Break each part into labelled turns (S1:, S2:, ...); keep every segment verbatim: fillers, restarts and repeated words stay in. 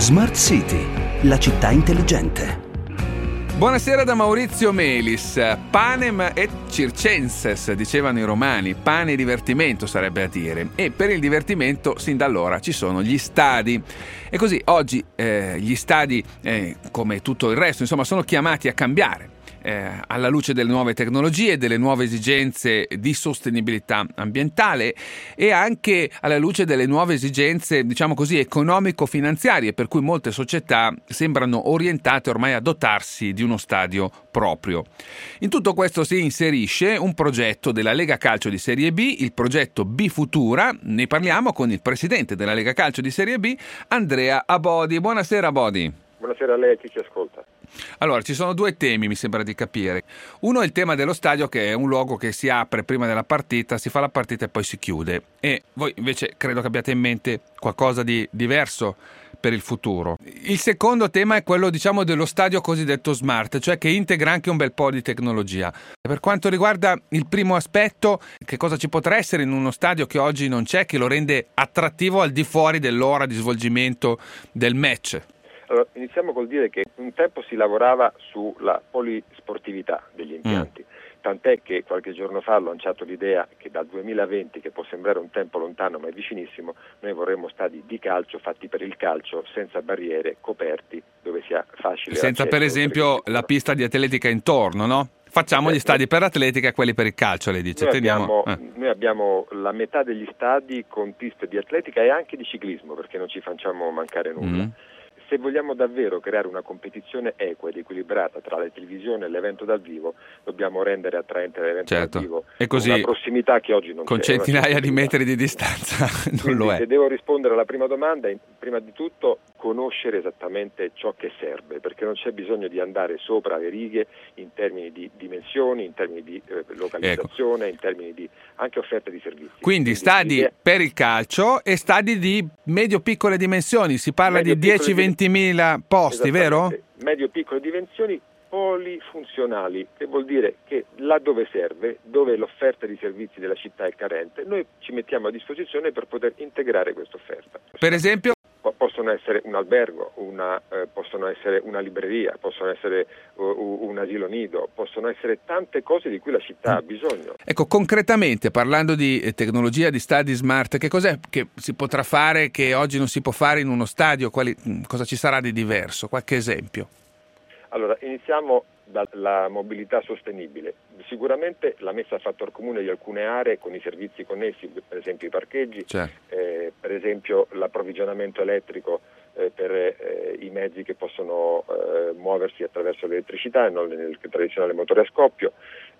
S1: Smart City, la città intelligente.
S2: Buonasera da Maurizio Melis. Panem et circenses, dicevano i romani. Pane e divertimento sarebbe a dire. E per il divertimento, sin da allora, ci sono gli stadi. E così oggi eh, gli stadi, eh, come tutto il resto, insomma, sono chiamati a cambiare. Eh, alla luce delle nuove tecnologie, delle nuove esigenze di sostenibilità ambientale e anche alla luce delle nuove esigenze, diciamo così, economico-finanziarie, per cui molte società sembrano orientate ormai a dotarsi di uno stadio proprio. In tutto questo si inserisce un progetto della Lega Calcio di Serie B, il progetto B Futura. Ne parliamo con il presidente della Lega Calcio di Serie B, Andrea Abodi. Buonasera Abodi.
S3: Buonasera a lei e a chi ci ascolta.
S2: Allora, ci sono due temi, mi sembra di capire. Uno è il tema dello stadio, che è un luogo che si apre prima della partita, si fa la partita e poi si chiude. E voi invece credo che abbiate in mente qualcosa di diverso per il futuro. Il secondo tema è quello, diciamo, dello stadio cosiddetto smart, cioè che integra anche un bel po' di tecnologia. Per quanto riguarda il primo aspetto, che cosa ci potrà essere in uno stadio che oggi non c'è, che lo rende attrattivo al di fuori dell'ora di svolgimento del match?
S3: Allora, iniziamo col dire che un tempo si lavorava sulla polisportività degli impianti, mm. tant'è che qualche giorno fa ho lanciato l'idea che dal duemilaventi, che può sembrare un tempo lontano ma è vicinissimo, noi vorremmo stadi di calcio fatti per il calcio, senza barriere, coperti, dove sia facile
S2: senza per esempio la pista di atletica intorno, no? Facciamo eh, gli stadi per l'atletica e quelli per il calcio, lei dice.
S3: Noi,
S2: Teniamo,
S3: abbiamo,
S2: eh.
S3: noi abbiamo la metà degli stadi con piste di atletica e anche di ciclismo, perché non ci facciamo mancare nulla. Mm. Se vogliamo davvero creare una competizione equa ed equilibrata tra la televisione e l'evento dal vivo, dobbiamo rendere attraente l'evento
S2: certo.
S3: dal vivo
S2: e così,
S3: con una prossimità che oggi non
S2: con
S3: c'è.
S2: Con centinaia di metri di distanza non
S3: Quindi,
S2: lo è.
S3: Se devo rispondere alla prima domanda, prima di tutto conoscere esattamente ciò che serve, perché non c'è bisogno di andare sopra le righe in termini di dimensioni, in termini di eh, localizzazione, ecco. in termini di anche offerte di servizi.
S2: Quindi, Quindi stadi idea... per il calcio e stadi di medio-piccole dimensioni, si parla medio di dieci ventimila posti, vero?
S3: Medio-piccole dimensioni polifunzionali, che vuol dire che laddove serve, dove l'offerta di servizi della città è carente, noi ci mettiamo a disposizione per poter integrare questa offerta.
S2: Per esempio?
S3: Possono essere un albergo, una, eh, possono essere una libreria, possono essere uh, un asilo nido, possono essere tante cose di cui la città ha bisogno.
S2: Ecco, concretamente, parlando di tecnologia, di stadi smart, che cos'è che si potrà fare che oggi non si può fare in uno stadio? Quali, cosa ci sarà di diverso? Qualche esempio?
S3: Allora, iniziamo dalla mobilità sostenibile. Sicuramente la messa a fattor comune di alcune aree con i servizi connessi, per esempio i parcheggi, certo. eh, per esempio l'approvvigionamento elettrico eh, per eh, i mezzi che possono eh, muoversi attraverso l'elettricità e non nel tradizionale motore a scoppio.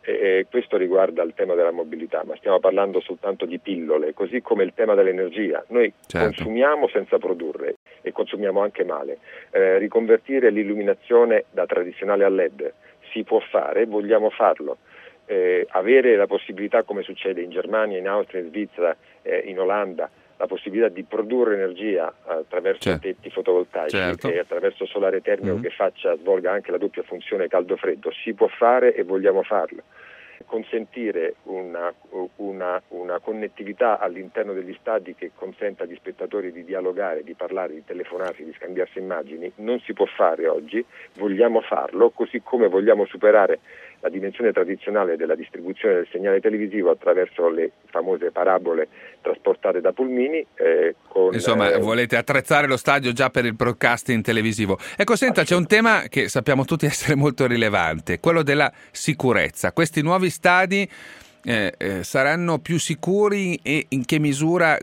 S3: E questo riguarda il tema della mobilità, ma stiamo parlando soltanto di pillole, così come il tema dell'energia. Noi certo. consumiamo senza produrre e consumiamo anche male. Eh, riconvertire l'illuminazione da tradizionale a L E D si può fare, vogliamo farlo. Eh, avere la possibilità, come succede in Germania, in Austria, in Svizzera, eh, in Olanda, la possibilità di produrre energia attraverso certo. tetti fotovoltaici certo. e attraverso solare termico mm-hmm. che faccia, svolga anche la doppia funzione caldo-freddo, si può fare e vogliamo farlo. Consentire una, una, una connettività all'interno degli stadi che consenta agli spettatori di dialogare, di parlare, di telefonarsi, di scambiarsi immagini, non si può fare oggi, vogliamo farlo, così come vogliamo superare la dimensione tradizionale della distribuzione del segnale televisivo attraverso le famose parabole trasportate da pulmini. Eh, con,
S2: Insomma,
S3: eh,
S2: volete attrezzare lo stadio già per il broadcasting televisivo. Ecco, senta, c'è un tema che sappiamo tutti essere molto rilevante, quello della sicurezza. Questi nuovi stadi eh, eh, saranno più sicuri e in che misura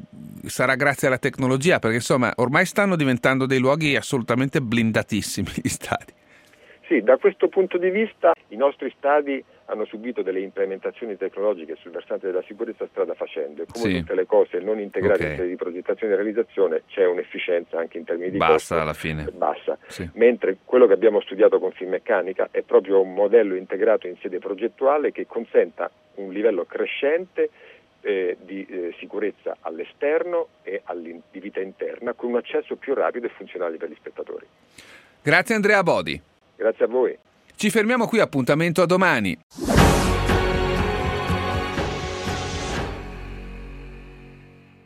S2: sarà grazie alla tecnologia? Perché insomma, ormai stanno diventando dei luoghi assolutamente blindatissimi gli stadi.
S3: Sì, da questo punto di vista i nostri stadi hanno subito delle implementazioni tecnologiche sul versante della sicurezza strada facendo e come sì. tutte le cose non integrate okay. in sede di progettazione e realizzazione c'è un'efficienza anche in termini di
S2: bassa
S3: costo,
S2: alla fine
S3: bassa,
S2: sì.
S3: mentre quello che abbiamo studiato con Finmeccanica è proprio un modello integrato in sede progettuale che consenta un livello crescente eh, di eh, sicurezza all'esterno e di vita interna con un accesso più rapido e funzionale per gli spettatori.
S2: Grazie Andrea Abodi.
S3: Grazie a voi.
S2: Ci fermiamo qui, appuntamento a domani.